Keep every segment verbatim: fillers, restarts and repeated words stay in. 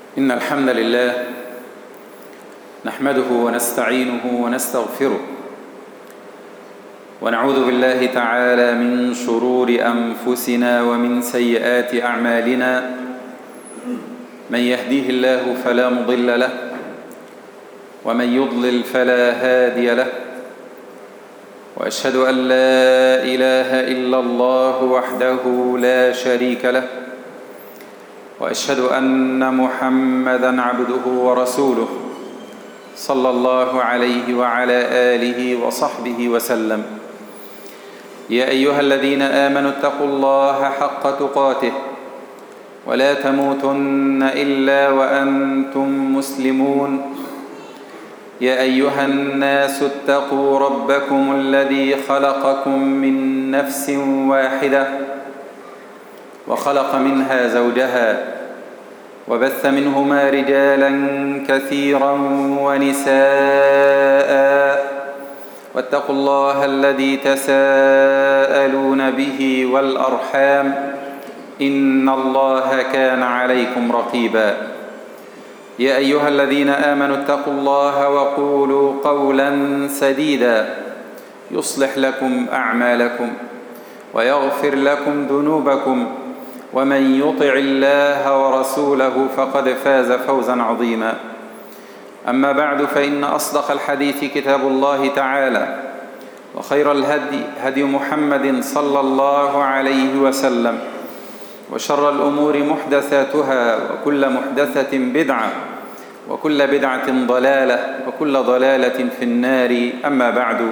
إن الحمد لله نحمده ونستعينه ونستغفره ونعوذ بالله تعالى من شرور أنفسنا ومن سيئات أعمالنا. من يهديه الله فلا مضل له ومن يضلل فلا هادي له، وأشهد أن لا إله إلا الله وحده لا شريك له، وأشهد أن محمدًا عبده ورسوله صلى الله عليه وعلى آله وصحبه وسلم. يا أيها الذين آمنوا اتقوا الله حق تقاته ولا تموتن إلا وأنتم مسلمون. يا أيها الناس اتقوا ربكم الذي خلقكم من نفس واحدة وخلق منها زوجها وبث منهما رجالا كثيرا ونساء، واتقوا الله الذي تساءلون به والأرحام إن الله كان عليكم رقيبا. يا أيها الذين آمنوا اتقوا الله وقولوا قولا سديدا يصلح لكم أعمالكم ويغفر لكم ذنوبكم، ومن يطع الله ورسوله فقد فاز فوزا عظيما. أما بعد، فإن أصدق الحديث كتاب الله تعالى، وخير الهدي هدي محمد صلى الله عليه وسلم، وشر الأمور محدثاتها، وكل محدثة بدعة، وكل بدعة ضلالة، وكل ضلالة في النار. أما بعد،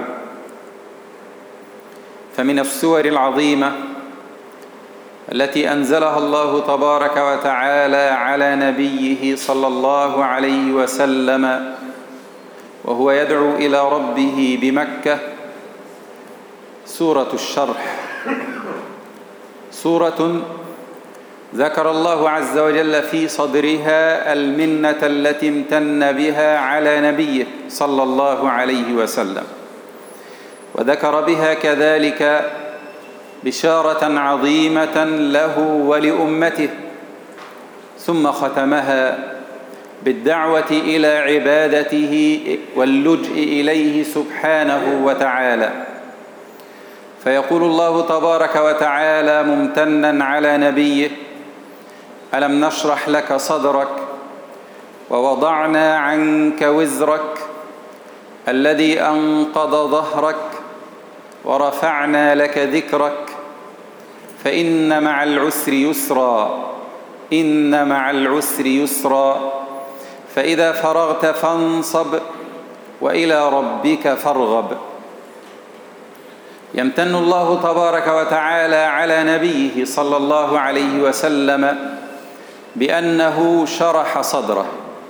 فمن السور العظيمة التي أنزلها الله تبارك وتعالى على نبيه صلى الله عليه وسلم وهو يدعو إلى ربه بمكة سورة الشرح، سورة ذكر الله عز وجل في صدرها المنة التي امتن بها على نبيه صلى الله عليه وسلم، وذكر بها كذلك بشارة عظيمة له ولأمته، ثم ختمها بالدعوة إلى عبادته واللجء إليه سبحانه وتعالى. فيقول الله تبارك وتعالى ممتنا على نبيه: ألم نشرح لك صدرك ووضعنا عنك وزرك الذي أنقض ظهرك ورفعنا لك ذكرك فإن مع العسر يسرا إن مع العسر يسرا فإذا فرغت فانصب وإلى ربك فارغب. يمتن الله تبارك وتعالى على نبيه صلى الله عليه وسلم بأنه شرح صدره،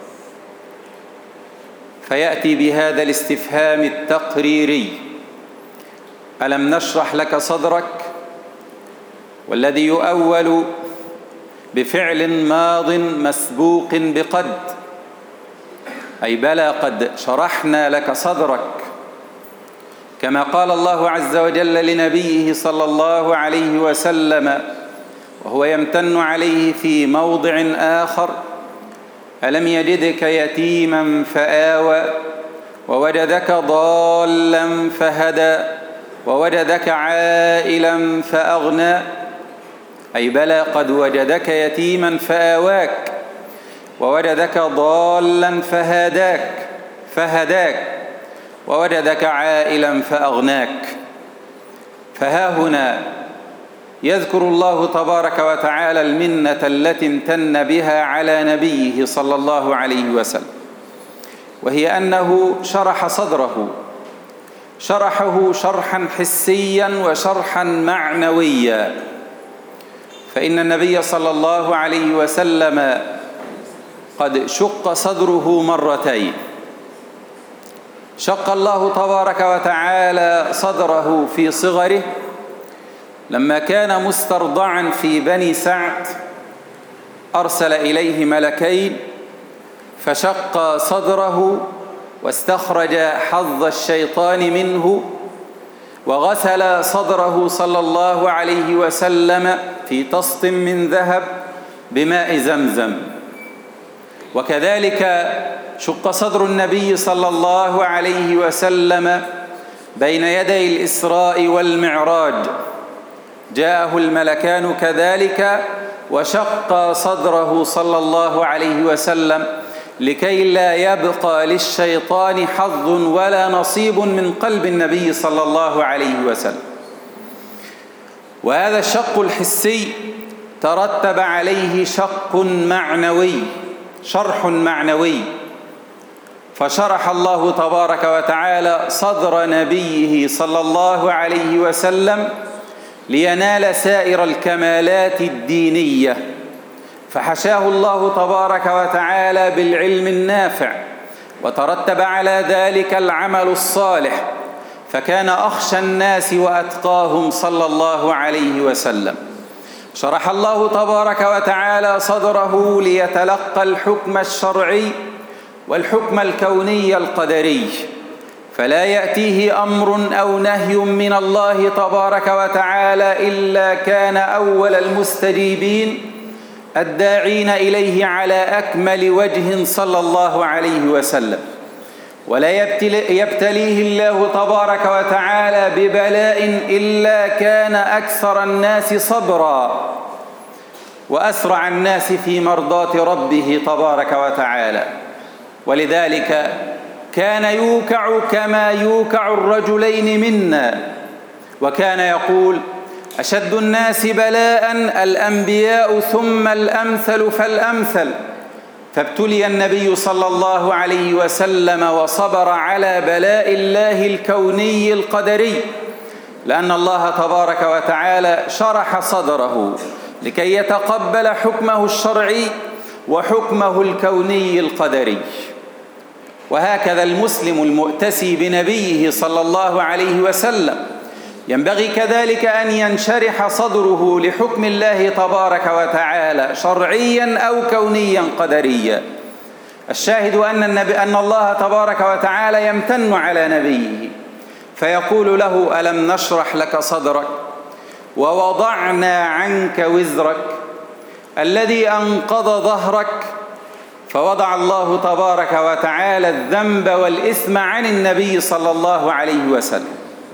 فيأتي بهذا الاستفهام التقريري: ألم نشرح لك صدرك، والذي يؤول بفعل ماض مسبوق بقد، أي بلى قد شرحنا لك صدرك، كما قال الله عز وجل لنبيه صلى الله عليه وسلم وهو يمتن عليه في موضع آخر: ألم يجدك يتيما فآوى ووجدك ضالا فهدى ووجدك عائلا فأغنى، أي بلى قد وجدك يتيما فآواك، ووجدك ضالا فهداك فهداك ووجدك عائلا فأغناك. فها هنا يذكر الله تبارك وتعالى المنة التي امتن بها على نبيه صلى الله عليه وسلم، وهي أنه شرح صدره، شرحه شرحا حسيا وشرحا معنويا. فإن النبي صلى الله عليه وسلم قد شق صدره مرتين. شق الله تبارك وتعالى صدره في صغره لما كان مسترضعا في بني سعد، أرسل إليه ملكين فشق صدره واستخرج حظ الشيطان منه، وغسل صدره صلى الله عليه وسلم في طست من ذهب بماء زمزم، وكذلك شق صدر النبي صلى الله عليه وسلم بين يدي الإسراء والمعراج، جاءه الملكان كذلك وشق صدره صلى الله عليه وسلم لكي لا يبقى للشيطان حظ ولا نصيب من قلب النبي صلى الله عليه وسلم. وهذا الشق الحسي ترتب عليه شق معنوي، شرح معنوي، فشرح الله تبارك وتعالى صدر نبيه صلى الله عليه وسلم لينال سائر الكمالات الدينية، فحشاه الله تبارك وتعالى بالعلم النافع، وترتب على ذلك العمل الصالح، فكان أخشى الناس وأتقاهم صلى الله عليه وسلم. شرح الله تبارك وتعالى صدره ليتلقى الحكم الشرعي والحكم الكوني القدري، فلا يأتيه أمر أو نهي من الله تبارك وتعالى إلا كان أول المستجيبين الداعين إليه على أكمل وجه صلى الله عليه وسلم. ولا يبتليه الله تبارك وتعالى ببلاء إلا كان أكثر الناس صبرا وأسرع الناس في مرضاة ربه تبارك وتعالى. ولذلك كان يوكع كما يوكع الرجلين منا، وكان يقول: أشد الناس بلاء الأنبياء ثم الأمثل فالأمثل. فابتلي النبي صلى الله عليه وسلم وصبر على بلاء الله الكوني القدري، لأن الله تبارك وتعالى شرح صدره لكي يتقبل حكمه الشرعي وحكمه الكوني القدري. وهكذا المسلم المؤتسي بنبيه صلى الله عليه وسلم ينبغي كذلك أن ينشرح صدره لحكم الله تبارك وتعالى شرعيا أو كونيا قدريا. الشاهد أن, النبي أن الله تبارك وتعالى يمتن على نبيه فيقول له: ألم نشرح لك صدرك ووضعنا عنك وزرك الذي أنقض ظهرك. فوضع الله تبارك وتعالى الذنب والإثم عن النبي صلى الله عليه وسلم،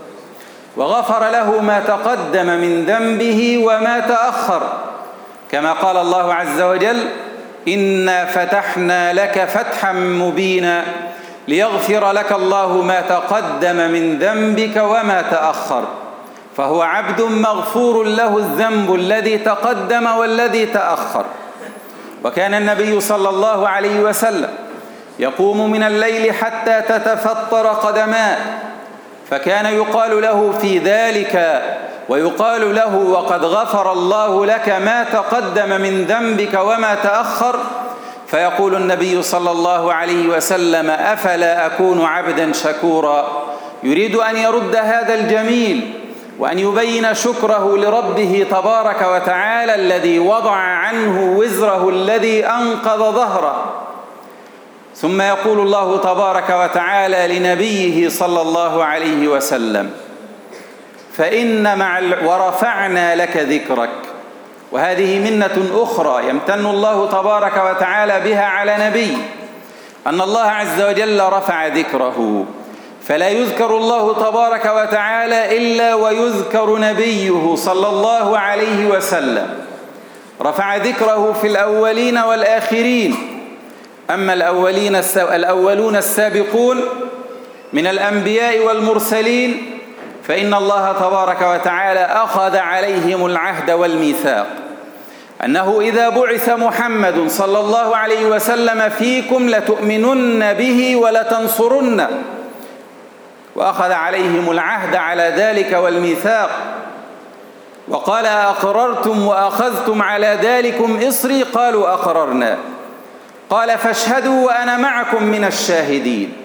وغفر له ما تقدم من ذنبه وما تأخر، كما قال الله عز وجل: إنا فتحنا لك فتحا مبينا ليغفر لك الله ما تقدم من ذنبك وما تأخر. فهو عبد مغفور له الذنب الذي تقدم والذي تأخر. وكان النبي صلى الله عليه وسلم يقوم من الليل حتى تتفطر قدماه، فكان يقال له في ذلك ويقال له: وقد غفر الله لك ما تقدم من ذنبك وما تأخر. فيقول النبي صلى الله عليه وسلم: أفلا أكون عبدا شكورا؟ يريد أن يرد هذا الجميل وأن يبين شكره لربه تبارك وتعالى الذي وضع عنه وزره الذي أنقض ظهره. ثم يقول الله تبارك وتعالى لنبيه صلى الله عليه وسلم: فإن مع ورفعنا لك ذكرك. وهذه منة أخرى يمتن الله تبارك وتعالى بها على نبي، أن الله عز وجل رفع ذكره، فلا يذكر الله تبارك وتعالى إلا ويذكر نبيه صلى الله عليه وسلم. رفع ذكره في الأولين والآخرين. أما الأولين الأولون السابقون من الأنبياء والمرسلين فإن الله تبارك وتعالى أخذ عليهم العهد والميثاق أنه إذا بعث محمد صلى الله عليه وسلم فيكم لتؤمنن به ولتنصرنه، وأخذ عليهم العهد على ذلك والميثاق، وقال: أقررتم وأخذتم على ذلكم إصري؟ قالوا: أقررنا. قال: فاشهدوا وأنا معكم من الشاهدين.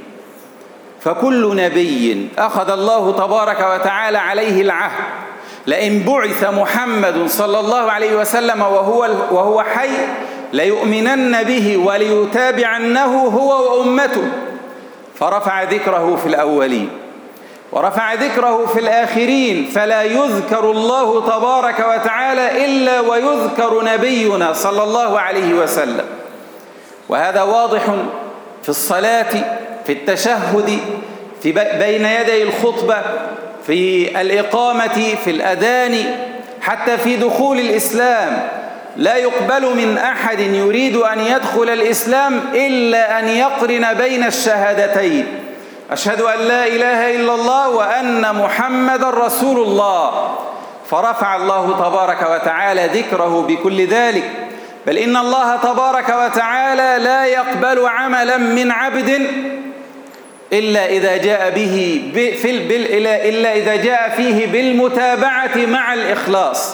فكل نبي أخذ الله تبارك وتعالى عليه العهد لئن بعث محمد صلى الله عليه وسلم وهو, وهو حي ليؤمنن به وليتابعنه هو وأمته. فرفع ذكره في الأولين ورفع ذكره في الآخرين، فلا يذكر الله تبارك وتعالى إلا ويذكر نبينا صلى الله عليه وسلم. وهذا واضح في الصلاة، في التشهد، في بين يدي الخطبة، في الإقامة، في الأذان، حتى في دخول الإسلام. لا يقبل من أحد يريد أن يدخل الإسلام إلا أن يقرن بين الشهادتين: أشهد أن لا إله إلا الله وأن محمد رسول الله. فرفع الله تبارك وتعالى ذكره بكل ذلك. بل إن الله تبارك وتعالى لا يقبل عملا من عبد إلا إذا جاء به في إلا إذا جاء فيه بالمتابعة مع الإخلاص،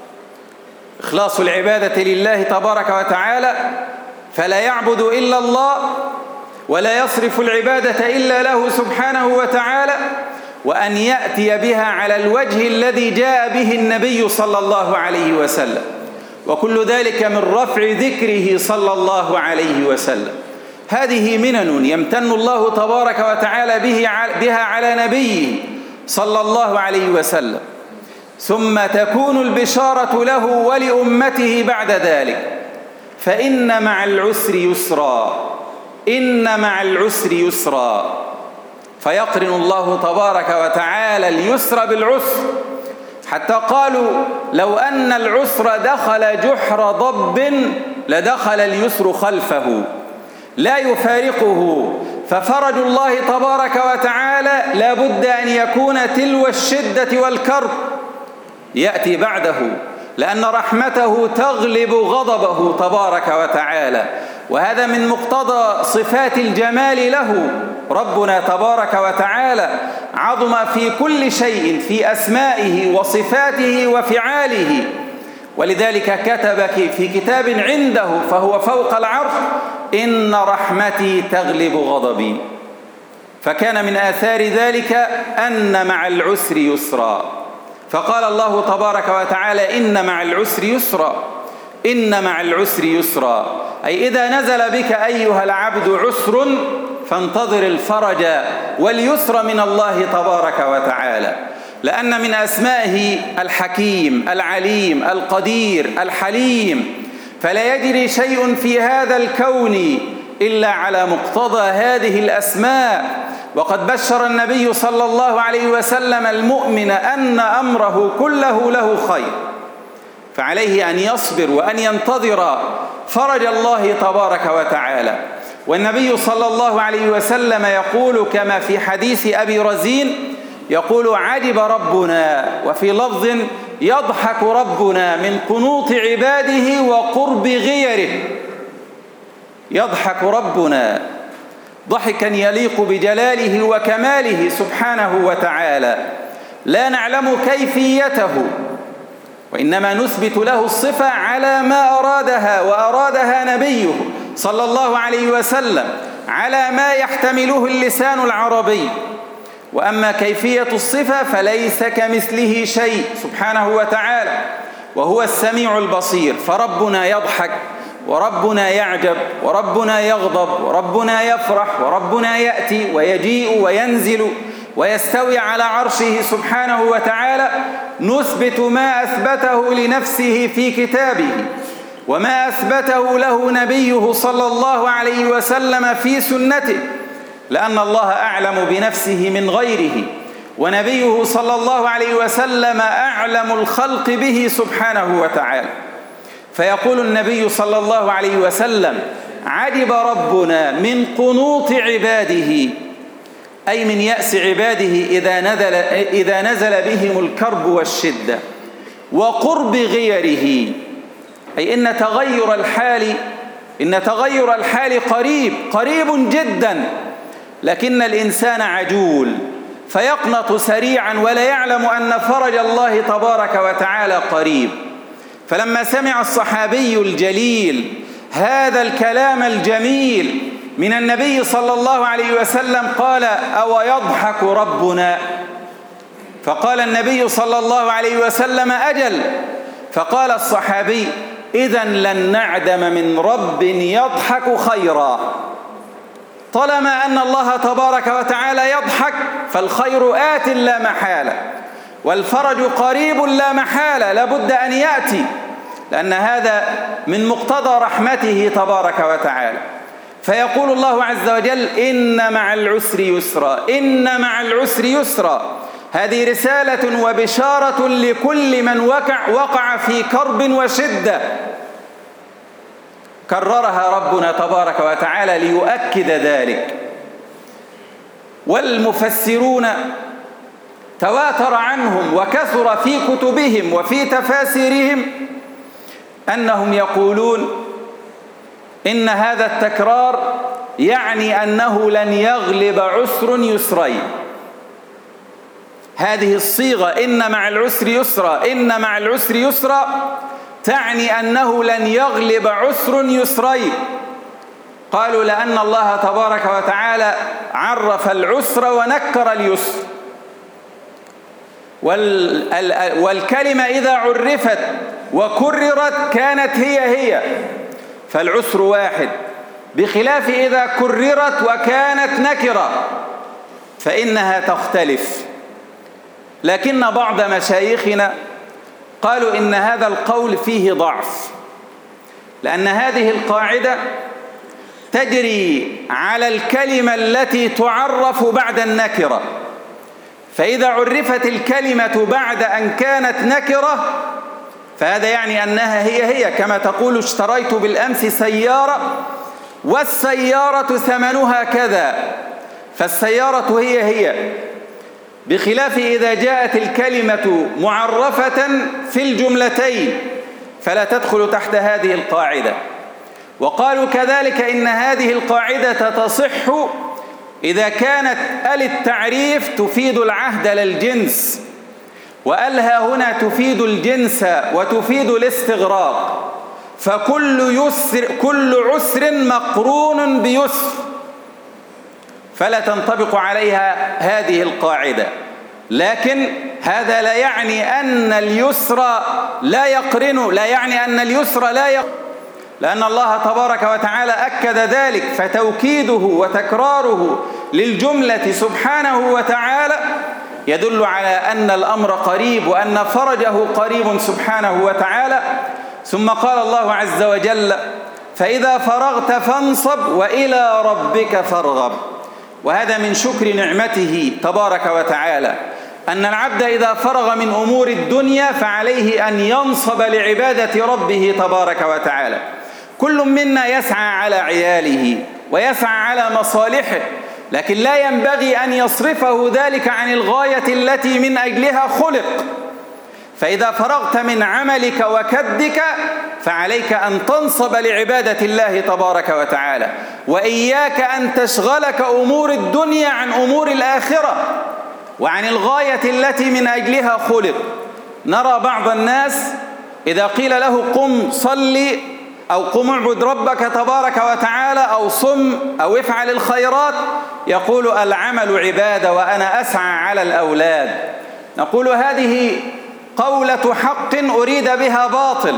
إخلاص العبادة لله تبارك وتعالى، فلا يعبد إلا الله ولا يصرف العبادة إلا له سبحانه وتعالى، وأن يأتي بها على الوجه الذي جاء به النبي صلى الله عليه وسلم، وكل ذلك من رفع ذكره صلى الله عليه وسلم. هذه منن يمتن الله تبارك وتعالى بها على نبيه صلى الله عليه وسلم، ثم تكون البشارة له ولأمته بعد ذلك. فإن مع العسر يسرا، إن مع العسر يسرا، فيقرن الله تبارك وتعالى اليسر بالعسر، حتى قالوا لو أن العسر دخل جحر ضب لدخل اليسر خلفه لا يفارقه. ففرج الله تبارك وتعالى لا بد أن يكون تلو الشدة والكرب يأتي بعده، لأن رحمته تغلب غضبه تبارك وتعالى، وهذا من مقتضى صفات الجمال له. ربنا تبارك وتعالى عظم في كل شيء، في أسمائه وصفاته وفعاله، ولذلك كتب في كتاب عنده فهو فوق العرش: إن رحمتي تغلب غضبي. فكان من آثار ذلك أن مع العسر يسرا، فقال الله تبارك وتعالى: إن مع العسر يسرا، إن مع العسر يسرا، أي إذا نزل بك أيها العبد عسر فانتظر الفرج واليسر من الله تبارك وتعالى، لأن من أسمائه الحكيم العليم القدير الحليم، فلا يجري شيء في هذا الكون إلا على مقتضى هذه الأسماء. وقد بشر النبي صلى الله عليه وسلم المؤمن أن أمره كله له خير، فعليه أن يصبر وأن ينتظر فرج الله تبارك وتعالى. والنبي صلى الله عليه وسلم يقول كما في حديث أبي رزين، يقول: عجب ربنا، وفي لفظ: يضحك ربنا من قنوط عباده وقرب غيره. يضحك ربنا ضحكا يليق بجلاله وكماله سبحانه وتعالى، لا نعلم كيفيته، وإنما نثبت له الصفة على ما أرادها وأرادها نبيه صلى الله عليه وسلم، على ما يحتمله اللسان العربي. وأما كيفية الصفة فليس كمثله شيء سبحانه وتعالى، وهو السميع البصير. فربنا يضحك، وربنا يعجب، وربنا يغضب، وربنا يفرح، وربنا يأتي ويجيء وينزل ويستوي على عرشه سبحانه وتعالى. نثبت ما أثبته لنفسه في كتابه، وما أثبته له نبيه صلى الله عليه وسلم في سنته، لأن الله أعلم بنفسه من غيره، ونبيه صلى الله عليه وسلم أعلم الخلق به سبحانه وتعالى. فيقول النبي صلى الله عليه وسلم: عجب ربنا من قنوط عباده، أي من يأس عباده إذا نزل, إذا نزل بهم الكرب والشدة، وقرب غيره، أي إن تغير الحال إن تغير الحال قريب قريب جدا، لكن الإنسان عجول فيقنط سريعا ولا يعلم أن فرج الله تبارك وتعالى قريب. فلما سمع الصحابي الجليل هذا الكلام الجميل من النبي صلى الله عليه وسلم قال: أو يضحك ربنا؟ فقال النبي صلى الله عليه وسلم: أجل. فقال الصحابي: إذن لن نعدم من رب يضحك خيرا. طالما أن الله تبارك وتعالى يضحك فالخير آت لا محالة، والفرج قريب لا محالة، لابد أن يأتي، لأن هذا من مقتضى رحمته تبارك وتعالى. فيقول الله عز وجل إن مع العسر يسرا، إن مع العسر يسرا. هذه رسالة وبشارة لكل من وقع, وقع في كرب وشدة، كررها ربنا تبارك وتعالى ليؤكد ذلك. والمفسرون تواتر عنهم وكثر في كتبهم وفي تفاسيرهم أنهم يقولون إن هذا التكرار يعني أنه لن يغلب عسر يسرين. هذه الصيغة إن مع العسر يسرا، إن مع العسر يسرا، تعني أنه لن يغلب عسر يسرين. قالوا لأن الله تبارك وتعالى عرف العسر ونكر اليسر، والكلمة إذا عرفت وكررت كانت هي هي، فالعسر واحد، بخلاف إذا كررت وكانت نكرة فإنها تختلف. لكن بعض مشايخنا قالوا إن هذا القول فيه ضعف، لأن هذه القاعدة تجري على الكلمة التي تعرف بعد النكرة، فإذا عرفت الكلمة بعد أن كانت نكرة فهذا يعني أنها هي هي، كما تقول اشتريت بالأمس سيارة والسيارة ثمنها كذا، فالسيارة هي هي، بخلاف إذا جاءت الكلمة معرفة في الجملتين فلا تدخل تحت هذه القاعدة. وقالوا كذلك إن هذه القاعدة تصح إذا كانت ال التعريف تفيد العهد للجنس، وألها هنا تفيد الجنس وتفيد الاستغراق، فكل يسر كل عسر مقرون بيسر، فلا تنطبق عليها هذه القاعدة. لكن هذا لا يعني أن اليسر لا يقرن، لا يعني أن اليسر لا يقرن، لأن الله تبارك وتعالى أكد ذلك، فتوكيده وتكراره للجملة سبحانه وتعالى يدل على أن الأمر قريب وأن فرجه قريب سبحانه وتعالى. ثم قال الله عز وجل فإذا فرغت فانصب وإلى ربك فارغب. وهذا من شكر نعمته تبارك وتعالى، أن العبد إذا فرغ من أمور الدنيا فعليه أن ينصب لعبادة ربه تبارك وتعالى. كل منا يسعى على عياله ويسعى على مصالحه، لكن لا ينبغي أن يصرفه ذلك عن الغاية التي من أجلها خلق. فإذا فرغت من عملك وكدك فعليك أن تنصب لعبادة الله تبارك وتعالى، وإياك أن تشغلك أمور الدنيا عن أمور الآخرة وعن الغاية التي من أجلها خلق. نرى بعض الناس إذا قيل له قم صلي أو قم اعبد ربك تبارك وتعالى أو صم أو افعل الخيرات يقول العمل عبادة وأنا أسعى على الأولاد. نقول هذه قولة حق أريد بها باطل،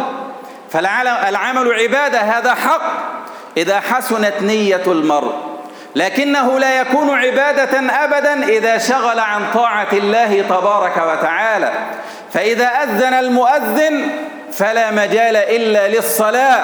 فالعمل عبادة هذا حق إذا حسنت نية المرء، لكنه لا يكون عبادة أبدا إذا شغل عن طاعة الله تبارك وتعالى. فإذا أذن المؤذن فلا مجال إلا للصلاة،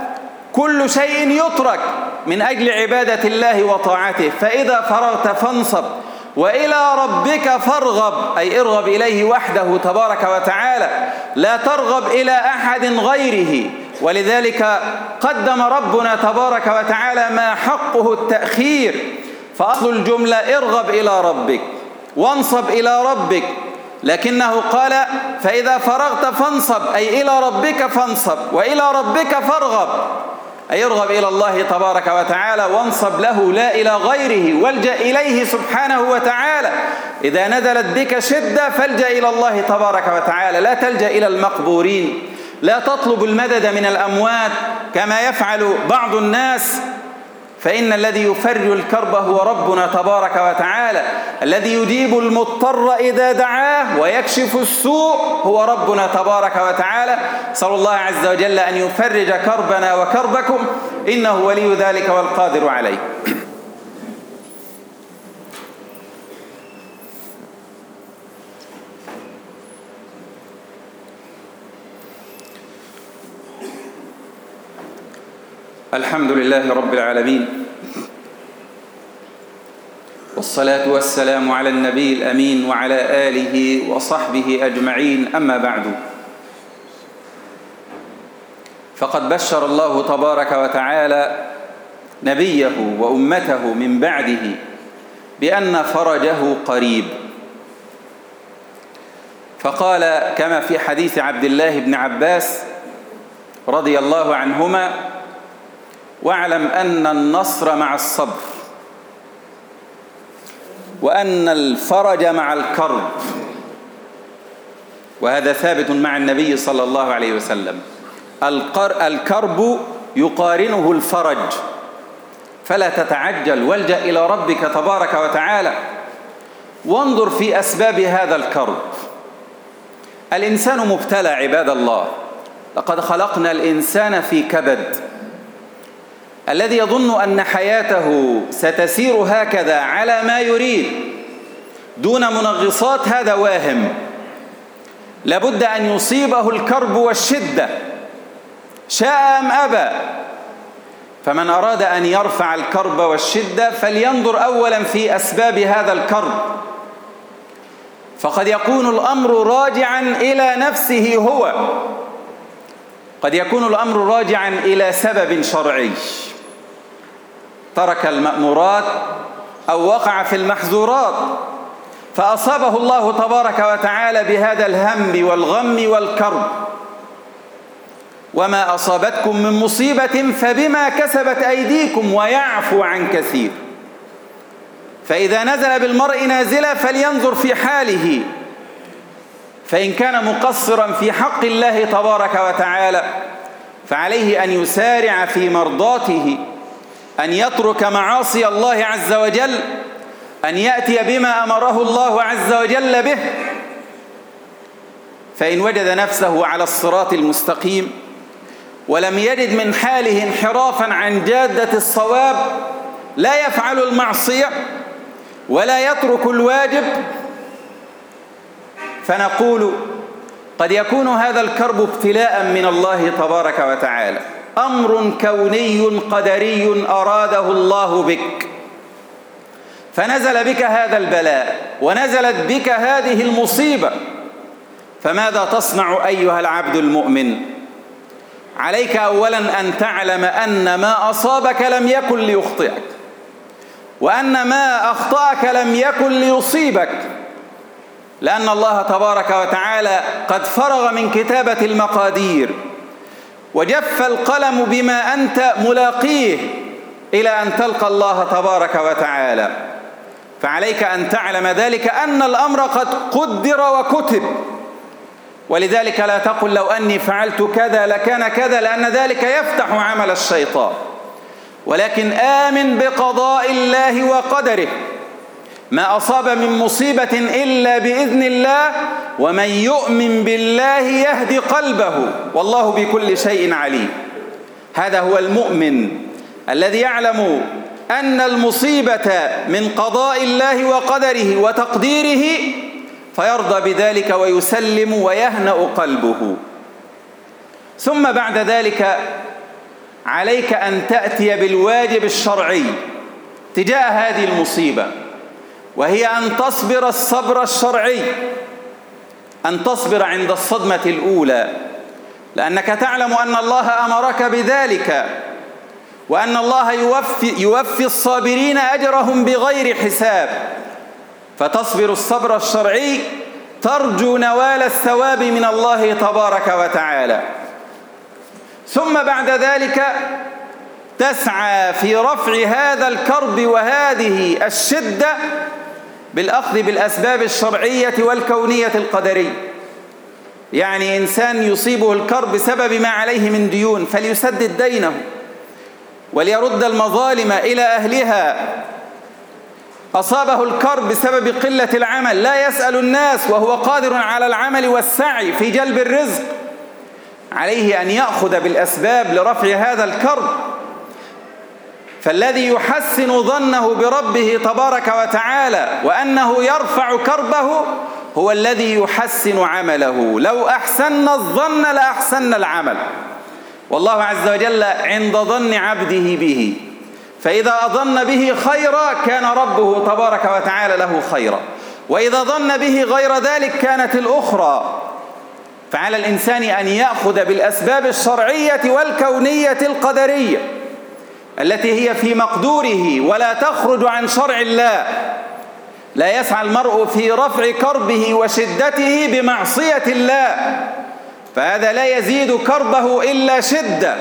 كل شيء يترك من أجل عبادة الله وطاعته. فإذا فرغت فانصب وإلى ربك فارغب، أي ارغب إليه وحده تبارك وتعالى، لا ترغب إلى أحد غيره. ولذلك قدم ربنا تبارك وتعالى ما حقه التأخير، فأصل الجملة ارغب إلى ربك وانصب إلى ربك، لكنه قال فإذا فرغت فانصب، أي إلى ربك فانصب، وإلى ربك فارغب، أي ارغب إلى الله تبارك وتعالى وانصب له لا إلى غيره، والجأ إليه سبحانه وتعالى. إذا نزلت بك شدة فالجأ إلى الله تبارك وتعالى، لا تلجأ إلى المقبورين، لا تطلب المدد من الأموات كما يفعل بعض الناس، فإن الذي يفرج الكرب هو ربنا تبارك وتعالى. الذي يجيب المضطر إذا دعاه ويكشف السوء هو ربنا تبارك وتعالى. صلى الله عز وجل أن يفرج كربنا وكربكم، إنه ولي ذلك والقادر عليه. الحمد لله رب العالمين، والصلاة والسلام على النبي الأمين وعلى آله وصحبه أجمعين، أما بعد، فقد بشر الله تبارك وتعالى نبيه وأمته من بعده بأن فرجه قريب، فقال كما في حديث عبد الله بن عباس رضي الله عنهما: واعلم أن النصر مع الصبر، وأن الفرج مع الكرب. وهذا ثابت مع النبي صلى الله عليه وسلم. الكرب يقارنه الفرج، فلا تتعجل، والجأ إلى ربك تبارك وتعالى وانظر في أسباب هذا الكرب. الإنسان مبتلى عباد الله، لقد خلقنا الإنسان في كبد. الذي يظن أن حياته ستسير هكذا على ما يريد دون منغصات هذا واهم، لابد أن يصيبه الكرب والشدة شاء أم أبى. فمن أراد أن يرفع الكرب والشدة فلينظر أولا في أسباب هذا الكرب، فقد يكون الأمر راجعا إلى نفسه هو، قد يكون الأمر راجعا إلى سبب شرعي، ترك المأمورات أو وقع في المحظورات فأصابه الله تبارك وتعالى بهذا الهم والغم والكرب. وما أصابتكم من مصيبة فبما كسبت أيديكم ويعفو عن كثير. فإذا نزل بالمرء نازلة فلينظر في حاله، فإن كان مقصرا في حق الله تبارك وتعالى فعليه أن يسارع في مرضاته، أن يترك معاصي الله عز وجل، أن يأتي بما أمره الله عز وجل به. فإن وجد نفسه على الصراط المستقيم ولم يجد من حاله انحرافا عن جادة الصواب، لا يفعل المعصية ولا يترك الواجب، فنقول قد يكون هذا الكرب ابتلاء من الله تبارك وتعالى، أمر كوني قدري أراده الله بك، فنزل بك هذا البلاء ونزلت بك هذه المصيبة. فماذا تصنع أيها العبد المؤمن؟ عليك أولا أن تعلم أن ما أصابك لم يكن ليخطئك، وأن ما أخطأك لم يكن ليصيبك، لأن الله تبارك وتعالى قد فرغ من كتابة المقادير وجف القلم بما أنت ملاقيه إلى أن تلقى الله تبارك وتعالى. فعليك أن تعلم ذلك، أن الأمر قد قدر وكتب. ولذلك لا تقل لو أني فعلت كذا لكان كذا، لأن ذلك يفتح عمل الشيطان، ولكن آمن بقضاء الله وقدره. ما أصاب من مصيبة إلا بإذن الله، ومن يؤمن بالله يهدي قلبه، والله بكل شيء عليم. هذا هو المؤمن الذي يعلم أن المصيبة من قضاء الله وقدره وتقديره، فيرضى بذلك ويسلم ويهنأ قلبه. ثم بعد ذلك عليك أن تأتي بالواجب الشرعي تجاه هذه المصيبة، وهي أن تصبر الصبر الشرعي، أن تصبر عند الصدمة الأولى، لأنك تعلم أن الله أمرك بذلك، وأن الله يوفي, يوفي الصابرين أجرهم بغير حساب. فتصبر الصبر الشرعي ترجو نوال الثواب من الله تبارك وتعالى. ثم بعد ذلك تسعى في رفع هذا الكرب وهذه الشدة بالأخذ بالأسباب الشرعية والكونية القدرية. يعني إنسان يصيبه الكرب بسبب ما عليه من ديون فليسدد دينه وليرد المظالم إلى أهلها. أصابه الكرب بسبب قلة العمل، لا يسأل الناس وهو قادر على العمل والسعي في جلب الرزق، عليه أن يأخذ بالأسباب لرفع هذا الكرب. فالذي يحسن ظنه بربه تبارك وتعالى وأنه يرفع كربه هو الذي يحسن عمله. لو أحسن الظن لأحسن العمل، والله عز وجل عند ظن عبده به. فإذا أظن به خيرا كان ربه تبارك وتعالى له خيرا، وإذا ظن به غير ذلك كانت الأخرى. فعلى الإنسان أن يأخذ بالأسباب الشرعية والكونية القدرية التي هي في مقدوره ولا تخرج عن شرع الله. لا يسعى المرء في رفع كربه وشدته بمعصية الله، فهذا لا يزيد كربه إلا شدة.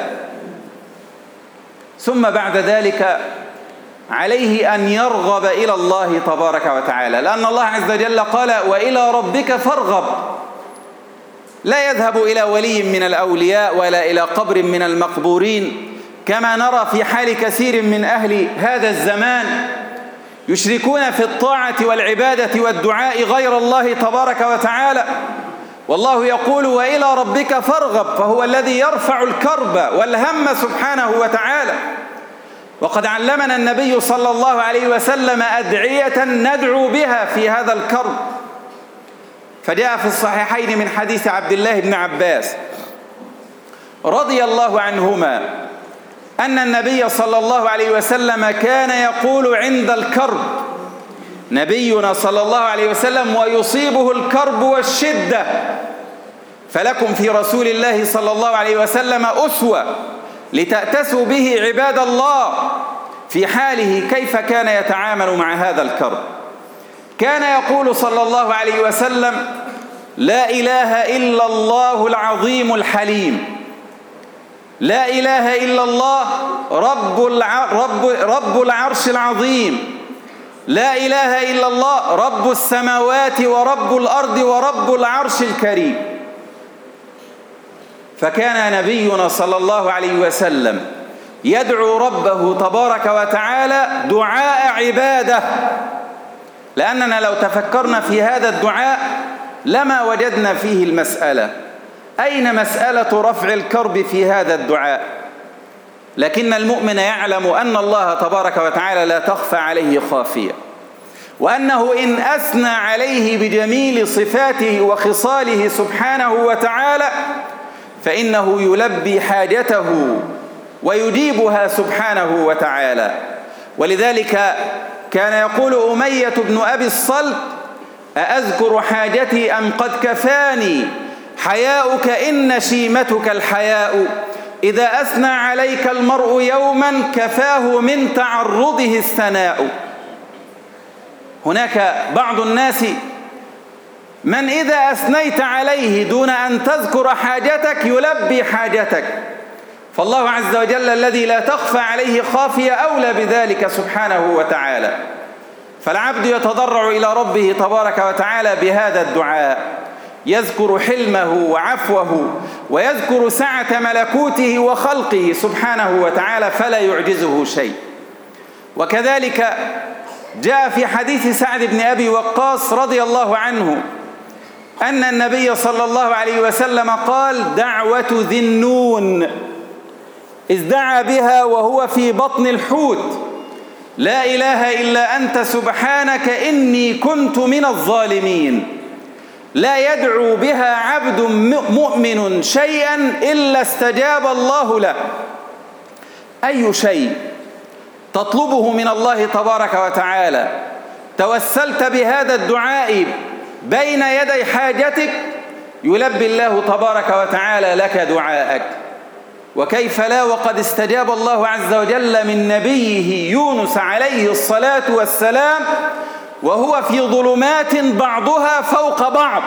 ثم بعد ذلك عليه أن يرغب إلى الله تبارك وتعالى، لأن الله عز وجل قال: وإلى ربك فارغب. لا يذهب إلى ولي من الأولياء ولا إلى قبر من المقبورين، كما نرى في حال كثير من أهل هذا الزمان يشركون في الطاعة والعبادة والدعاء غير الله تبارك وتعالى، والله يقول: وإلى ربك فارغب، فهو الذي يرفع الكرب والهم سبحانه وتعالى. وقد علمنا النبي صلى الله عليه وسلم أدعية ندعو بها في هذا الكرب، فجاء في الصحيحين من حديث عبد الله بن عباس رضي الله عنهما أن النبي صلى الله عليه وسلم كان يقول عند الكرب، نبينا صلى الله عليه وسلم ويصيبه الكرب والشدة: فلكم في رسول الله صلى الله عليه وسلم أسوة لتأتسوا به عباد الله في حاله كيف كان يتعامل مع هذا الكرب. كان يقول صلى الله عليه وسلم: لا إله إلا الله العظيم الحليم، لا إله إلا الله رب, الع... رب... رب العرش العظيم، لا إله إلا الله رب السماوات ورب الأرض ورب العرش الكريم. فكان نبينا صلى الله عليه وسلم يدعو ربه تبارك وتعالى دعاء عبادة، لأننا لو تفكرنا في هذا الدعاء لما وجدنا فيه المسألة. أين مسألة رفع الكرب في هذا الدعاء؟ لكن المؤمن يعلم أن الله تبارك وتعالى لا تخفى عليه خافية، وأنه إن أثنى عليه بجميل صفاته وخصاله سبحانه وتعالى فإنه يلبي حاجته ويجيبها سبحانه وتعالى. ولذلك كان يقول أمية بن أبي الصلت: أأذكر حاجتي أم قد كفاني حياؤك إن شيمتك الحياء، إذا أثنى عليك المرء يوما كفاه من تعرضه الثناء. هناك بعض الناس من إذا أثنيت عليه دون أن تذكر حاجتك يلبي حاجتك، فالله عز وجل الذي لا تخفى عليه خافية أولى بذلك سبحانه وتعالى. فالعبد يتضرع إلى ربه تبارك وتعالى بهذا الدعاء، يذكر حلمه وعفوه ويذكر سعة ملكوته وخلقه سبحانه وتعالى فلا يعجزه شيء. وكذلك جاء في حديث سعد بن أبي وقاص رضي الله عنه أن النبي صلى الله عليه وسلم قال: دعوة ذي النون إذ دعا بها وهو في بطن الحوت: لا إله إلا أنت سبحانك إني كنت من الظالمين. لا يدعو بها عبد مؤمن شيئا إلا استجاب الله له. أي شيء تطلبه من الله تبارك وتعالى توسلت بهذا الدعاء بين يدي حاجتك يلبي الله تبارك وتعالى لك دعاءك. وكيف لا وقد استجاب الله عز وجل من نبيه يونس عليه الصلاة والسلام وهو في ظلمات بعضها فوق بعض،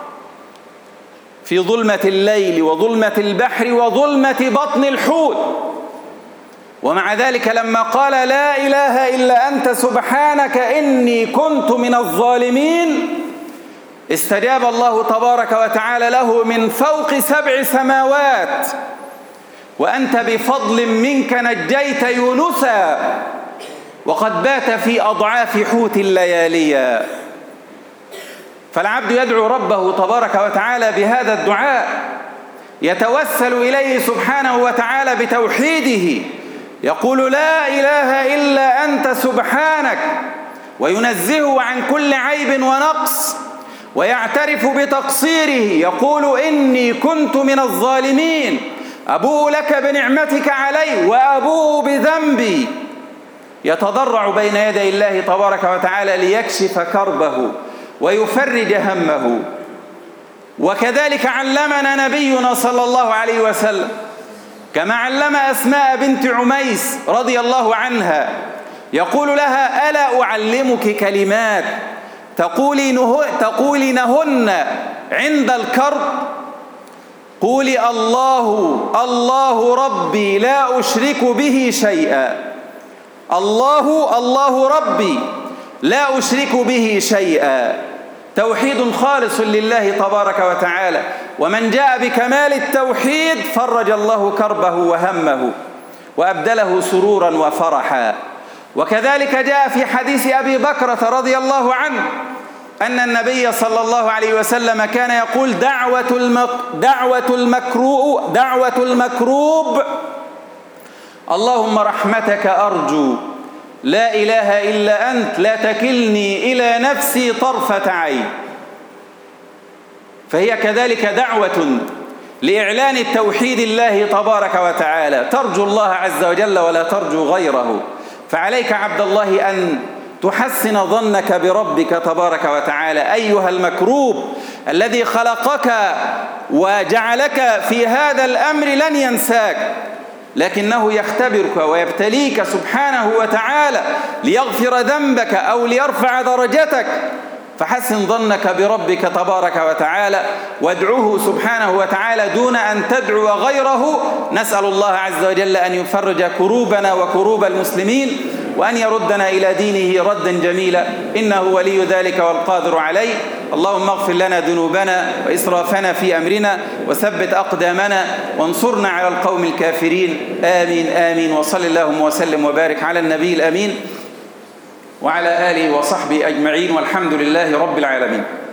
في ظلمة الليل وظلمة البحر وظلمة بطن الحوت، ومع ذلك لما قال لا إله إلا أنت سبحانك إني كنت من الظالمين استجاب الله تبارك وتعالى له من فوق سبع سماوات. وأنت بفضل منك نجيت يونسا وقد بات في أضعاف حوت الليالي. فالعبد يدعو ربه تبارك وتعالى بهذا الدعاء، يتوسل إليه سبحانه وتعالى بتوحيده، يقول لا إله إلا أنت سبحانك، وينزهه عن كل عيب ونقص، ويعترف بتقصيره، يقول إني كنت من الظالمين، أبوء لك بنعمتك علي وأبوء بذنبي. يتضرع بين يدي الله تبارك وتعالى ليكشف كربه ويفرج همه. وكذلك علمنا نبينا صلى الله عليه وسلم كما علم أسماء بنت عميس رضي الله عنها، يقول لها: ألا أعلمك كلمات تقولينهن عند الكرب؟ قولي: الله الله ربي لا أشرك به شيئا. الله الله ربي لا أشرك به شيئا. توحيد خالص لله تبارك وتعالى، ومن جاء بكمال التوحيد فرج الله كربه وهمه وأبدله سرورا وفرحا. وكذلك جاء في حديث أبي بكرة رضي الله عنه أن النبي صلى الله عليه وسلم كان يقول: دعوة المك دعوة المكروب دعوة المكروب اللهم رحمتك أرجو لا إله إلا أنت لا تكلني إلى نفسي طرفة عين. فهي كذلك دعوة لإعلان التوحيد الله تبارك وتعالى، ترجو الله عز وجل ولا ترجو غيره. فعليك عبد الله أن تحسن ظنك بربك تبارك وتعالى أيها المكروب الذي خلقك وجعلك في هذا الأمر لن ينساك، لكنه يختبرك ويبتليك سبحانه وتعالى ليغفر ذنبك أو ليرفع درجتك. فحسن ظنك بربك تبارك وتعالى وادعوه سبحانه وتعالى دون أن تدعو غيره. نسأل الله عز وجل أن يفرج كروبنا وكروب المسلمين وأن يردنا إلى دينه ردا جميلا، إنه ولي ذلك والقادر عليه. اللهم اغفر لنا ذنوبنا وإسرافنا في أمرنا وثبت أقدامنا وانصرنا على القوم الكافرين. آمين آمين. وصل اللهم وسلم وبارك على النبي الأمين وعلى آله وصحبه أجمعين، والحمد لله رب العالمين.